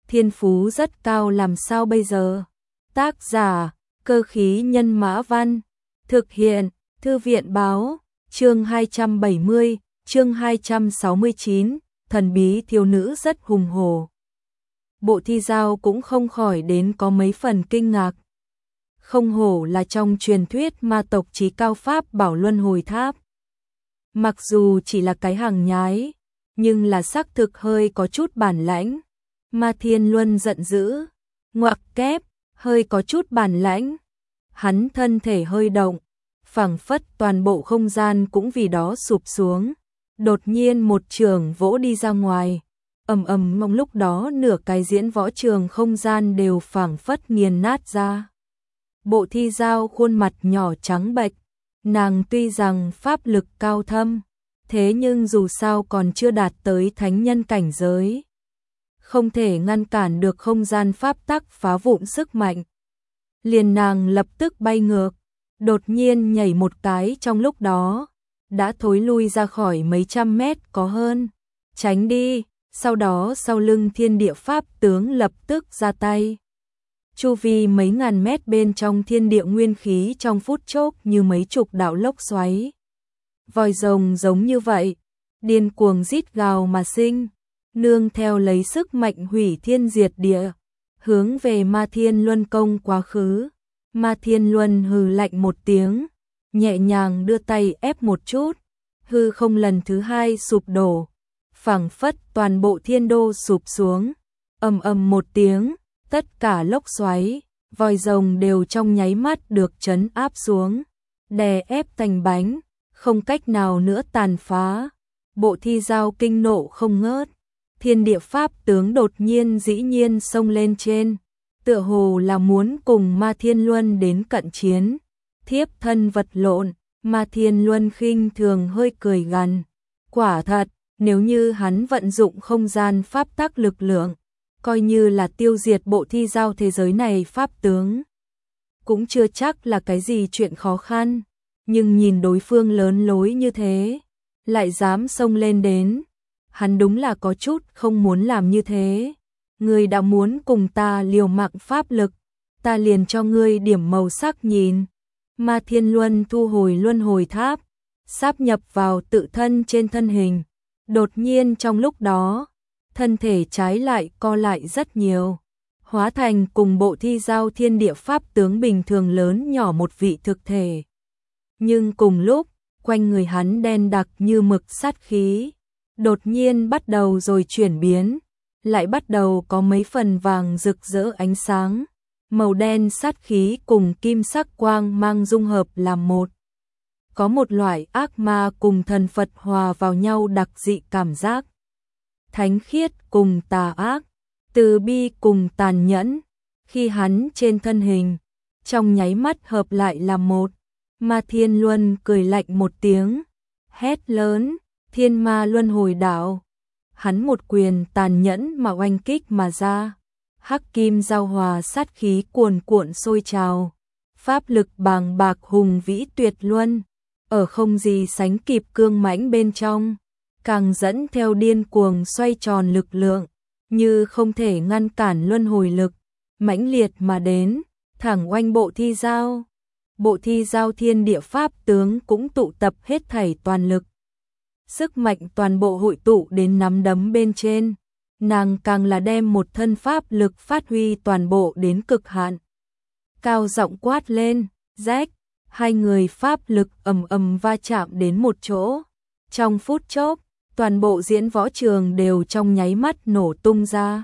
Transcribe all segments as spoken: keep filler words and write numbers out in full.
thiên phú rất cao làm sao bây giờ? Tác giả, Cơ khí nhân mã văn, thực hiện, Thư viện báo, chương hai trăm bảy mươi, chương hai trăm sáu mươi chín, thần bí thiếu nữ rất hùng hổ. Bộ Thi Dao cũng không khỏi đến có mấy phần kinh ngạc. Không hổ là trong truyền thuyết ma tộc chí cao pháp bảo luân hồi tháp. Mặc dù chỉ là cái hàng nhái, nhưng là xác thực hơi có chút bản lãnh. Ma Thiên Luân giận dữ, ngoặc kép, hơi có chút bản lãnh. Hắn thân thể hơi động, phảng phất toàn bộ không gian cũng vì đó sụp xuống. Đột nhiên một trường vỗ đi ra ngoài, ầm ầm mong lúc đó nửa cái diễn võ trường không gian đều phảng phất nghiền nát ra. Bộ Thi Dao khuôn mặt nhỏ trắng bệch, nàng tuy rằng pháp lực cao thâm, thế nhưng dù sao còn chưa đạt tới thánh nhân cảnh giới. Không thể ngăn cản được không gian pháp tắc phá vụn sức mạnh. Liền nàng lập tức bay ngược, đột nhiên nhảy một cái trong lúc đó, đã thối lui ra khỏi mấy trăm mét có hơn. Tránh đi, sau đó sau lưng thiên địa pháp tướng lập tức ra tay. Chu vi mấy ngàn mét bên trong thiên địa nguyên khí trong phút chốc như mấy chục đạo lốc xoáy. Vòi rồng giống như vậy, điên cuồng rít gào mà sinh, nương theo lấy sức mạnh hủy thiên diệt địa, hướng về Ma Thiên Luân công quá khứ. Ma Thiên Luân hừ lạnh một tiếng, nhẹ nhàng đưa tay ép một chút, hư không lần thứ hai sụp đổ, phảng phất toàn bộ thiên đô sụp xuống, ầm ầm một tiếng, tất cả lốc xoáy, vòi rồng đều trong nháy mắt được trấn áp xuống, đè ép thành bánh, không cách nào nữa tàn phá. Bộ Thi Dao kinh nộ không ngớt, thiên địa pháp tướng đột nhiên dĩ nhiên xông lên trên, tựa hồ là muốn cùng Ma Thiên Luân đến cận chiến, thiếp thân vật lộn. Ma Thiên Luân khinh thường hơi cười gằn, quả thật, nếu như hắn vận dụng không gian pháp tắc lực lượng, coi như là tiêu diệt Bộ Thi Dao thế giới này pháp tướng, cũng chưa chắc là cái gì chuyện khó khăn, nhưng nhìn đối phương lớn lối như thế, lại dám xông lên đến, hắn đúng là có chút không muốn làm như thế. Ngươi đã muốn cùng ta liều mạng pháp lực, ta liền cho ngươi điểm màu sắc nhìn. Ma Thiên Luân thu hồi luân hồi tháp, sáp nhập vào tự thân trên thân hình. Đột nhiên trong lúc đó, thân thể trái lại co lại rất nhiều, hóa thành cùng Bộ Thi Dao thiên địa pháp tướng bình thường lớn nhỏ một vị thực thể. Nhưng cùng lúc, quanh người hắn đen đặc như mực sát khí, đột nhiên bắt đầu rồi chuyển biến, lại bắt đầu có mấy phần vàng rực rỡ ánh sáng. Màu đen sát khí cùng kim sắc quang mang dung hợp làm một. Có một loại ác ma cùng thần Phật hòa vào nhau đặc dị cảm giác. Thánh khiết cùng tà ác, từ bi cùng tàn nhẫn, khi hắn trên thân hình, trong nháy mắt hợp lại làm một. Ma Thiên Luân cười lạnh một tiếng, hét lớn, thiên ma luân hồi đạo. Hắn một quyền tàn nhẫn mà oanh kích mà ra. Hắc kim giao hòa sát khí cuồn cuộn sôi trào, pháp lực bàng bạc hùng vĩ tuyệt luân, ở không gì sánh kịp cương mãnh bên trong, càng dẫn theo điên cuồng xoay tròn lực lượng, như không thể ngăn cản luân hồi lực, mãnh liệt mà đến, thẳng oanh Bộ Thi Dao. Bộ Thi Dao thiên địa pháp tướng cũng tụ tập hết thảy toàn lực. Sức mạnh toàn bộ hội tụ đến nắm đấm bên trên. Nàng càng là đem một thân pháp lực phát huy toàn bộ đến cực hạn. Cao giọng quát lên, rách, hai người pháp lực ầm ầm va chạm đến một chỗ. Trong phút chốc, toàn bộ diễn võ trường đều trong nháy mắt nổ tung ra.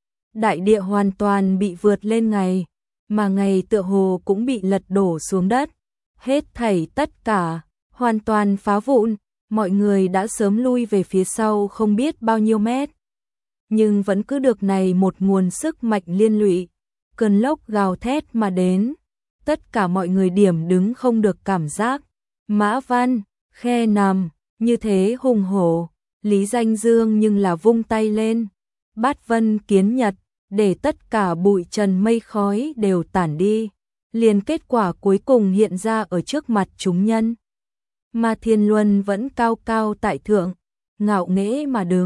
Đại địa hoàn toàn bị vượt lên ngày, mà ngày tựa hồ cũng bị lật đổ xuống đất. Hết thảy tất cả, hoàn toàn phá vụn, mọi người đã sớm lui về phía sau không biết bao nhiêu mét. Nhưng vẫn cứ được này một nguồn sức mạnh liên lụy, cơn lốc gào thét mà đến, tất cả mọi người điểm đứng không được cảm giác. Mã Văn, khe nằm, như thế hùng hổ, Lý Danh Dương nhưng là vung tay lên, bát vân kiến nhật, để tất cả bụi trần mây khói đều tản đi, liền kết quả cuối cùng hiện ra ở trước mặt chúng nhân. Ma Thiên Luân vẫn cao cao tại thượng, ngạo nghễ mà đứng,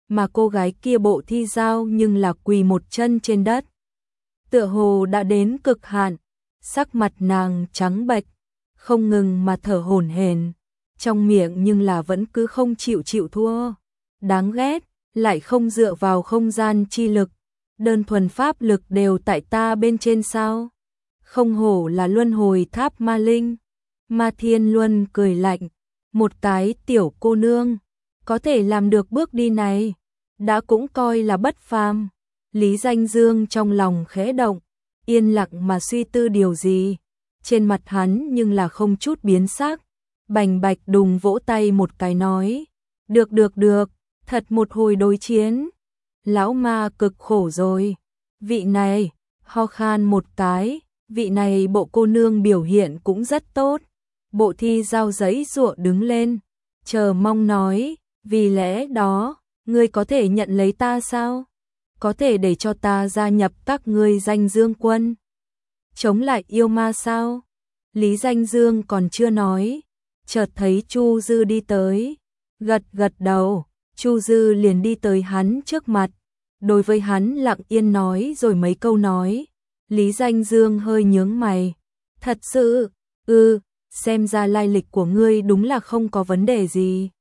mà cô gái kia Bộ Thi Giao nhưng là quỳ một chân trên đất. Tựa hồ đã đến cực hạn, sắc mặt nàng trắng bệch, không ngừng mà thở hổn hển, trong miệng nhưng là vẫn cứ không chịu chịu thua. Đáng ghét, lại không dựa vào không gian chi lực, đơn thuần pháp lực đều tại ta bên trên sao? Không hổ là luân hồi tháp ma linh. Ma Thiên Luân cười lạnh, một cái tiểu cô nương, có thể làm được bước đi này, đã cũng coi là bất phàm. Lý Danh Dương trong lòng khẽ động, yên lặng mà suy tư điều gì. Trên mặt hắn nhưng là không chút biến sắc, bành bạch đùng vỗ tay một cái nói, được được được, thật một hồi đối chiến. Lão ma cực khổ rồi, vị này, ho khan một cái, vị này bộ cô nương biểu hiện cũng rất tốt. Bộ Thi Giao giấy giụa đứng lên, chờ mong nói, vì lẽ đó, ngươi có thể nhận lấy ta sao? Có thể để cho ta gia nhập các ngươi Danh Dương quân, chống lại yêu ma sao? Lý Danh Dương còn chưa nói, chợt thấy Chu Dư đi tới, gật gật đầu, Chu Dư liền đi tới hắn trước mặt, đối với hắn lặng yên nói rồi mấy câu nói. Lý Danh Dương hơi nhướng mày, thật sự, ư, xem ra lai lịch của ngươi đúng là không có vấn đề gì.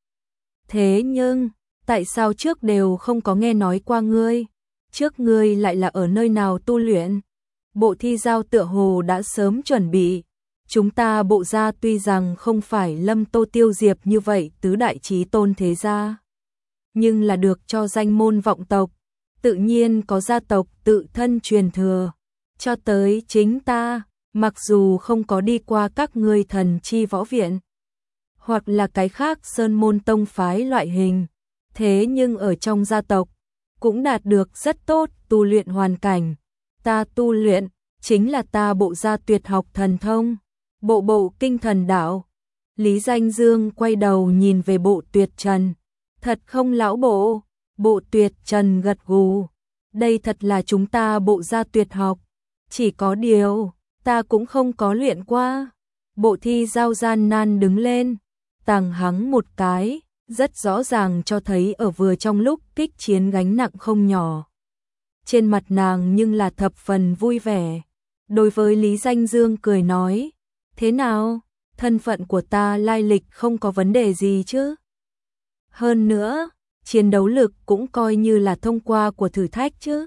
Thế nhưng, tại sao trước đều không có nghe nói qua ngươi? Trước ngươi lại là ở nơi nào tu luyện? Bộ Thi Giao tựa hồ đã sớm chuẩn bị. Chúng ta Bộ gia tuy rằng không phải Lâm Tô Tiêu Diệp như vậy tứ đại chí tôn thế gia, nhưng là được cho danh môn vọng tộc, tự nhiên có gia tộc tự thân truyền thừa. Cho tới chính ta, mặc dù không có đi qua các ngươi thần chi võ viện, hoặc là cái khác sơn môn tông phái loại hình, thế nhưng ở trong gia tộc, cũng đạt được rất tốt tu luyện hoàn cảnh. Ta tu luyện, chính là ta Bộ gia tuyệt học thần thông, bộ bộ kinh thần đạo. Lý Danh Dương quay đầu nhìn về Bộ Tuyệt Trần, thật không lão bộ? Bộ Tuyệt Trần gật gù, đây thật là chúng ta Bộ gia tuyệt học, chỉ có điều, ta cũng không có luyện qua. Bộ Thi Giao gian nan đứng lên, tàng hắng một cái, rất rõ ràng cho thấy ở vừa trong lúc kích chiến gánh nặng không nhỏ. Trên mặt nàng nhưng là thập phần vui vẻ. Đối với Lý Danh Dương cười nói, thế nào, thân phận của ta lai lịch không có vấn đề gì chứ? Hơn nữa, chiến đấu lực cũng coi như là thông qua của thử thách chứ?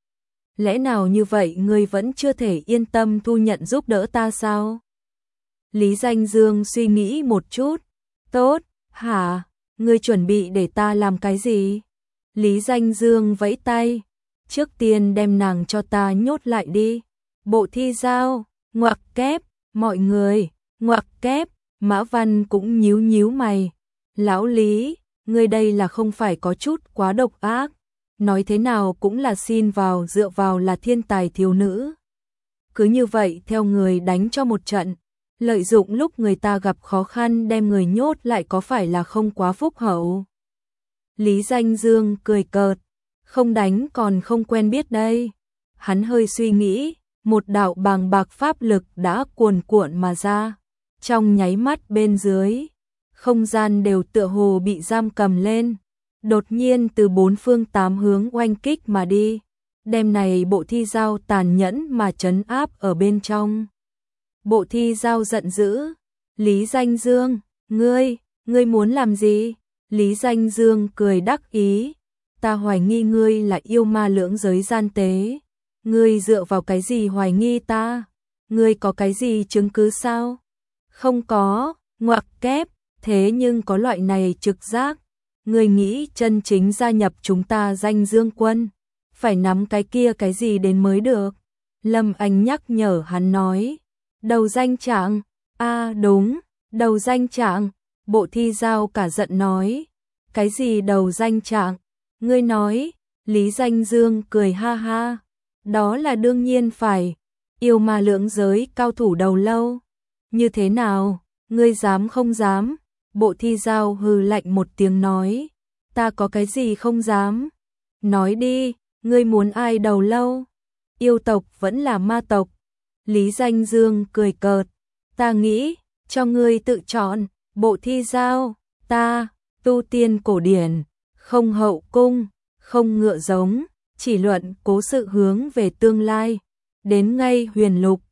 Lẽ nào như vậy ngươi vẫn chưa thể yên tâm thu nhận giúp đỡ ta sao? Lý Danh Dương suy nghĩ một chút, tốt, hả, ngươi chuẩn bị để ta làm cái gì? Lý Danh Dương vẫy tay, trước tiên đem nàng cho ta nhốt lại đi. Bộ Thi Giao, ngoặc kép, mọi người, ngoặc kép, Mã Văn cũng nhíu nhíu mày. Lão Lý, ngươi đây là không phải có chút quá độc ác, nói thế nào cũng là xin vào dựa vào là thiên tài thiếu nữ. Cứ như vậy theo người đánh cho một trận, lợi dụng lúc người ta gặp khó khăn đem người nhốt lại có phải là không quá phúc hậu? Lý Danh Dương cười cợt, không đánh còn không quen biết đây. Hắn hơi suy nghĩ, một đạo bàng bạc pháp lực đã cuồn cuộn mà ra, trong nháy mắt bên dưới, không gian đều tựa hồ bị giam cầm lên, đột nhiên từ bốn phương tám hướng oanh kích mà đi, đem này Bộ Thi Giao tàn nhẫn mà trấn áp ở bên trong. Bộ Thi Giao giận dữ, Lý Danh Dương, ngươi, ngươi muốn làm gì? Lý Danh Dương cười đắc ý, ta hoài nghi ngươi là yêu ma lưỡng giới gian tế. Ngươi dựa vào cái gì hoài nghi ta? Ngươi có cái gì chứng cứ sao? Không có, ngoặc kép, thế nhưng có loại này trực giác. Ngươi nghĩ chân chính gia nhập chúng ta Danh Dương quân, phải nắm cái kia cái gì đến mới được. Lâm Anh nhắc nhở hắn nói, đầu danh trạng, a à, đúng, đầu danh trạng. Bộ Thi Giao cả giận nói, cái gì đầu danh trạng? Ngươi nói, Lý Danh Dương cười ha ha, đó là đương nhiên phải, yêu ma lưỡng giới cao thủ đầu lâu. Như thế nào, ngươi dám không dám? Bộ Thi Giao hừ lạnh một tiếng nói, ta có cái gì không dám? Nói đi, ngươi muốn ai đầu lâu? Yêu tộc vẫn là ma tộc? Lý Danh Dương cười cợt, ta nghĩ, cho ngươi tự chọn. Bộ Thi Giao, ta, tu tiên cổ điển, không hậu cung, không ngựa giống, chỉ luận cố sự hướng về tương lai. Đến ngay huyền lục,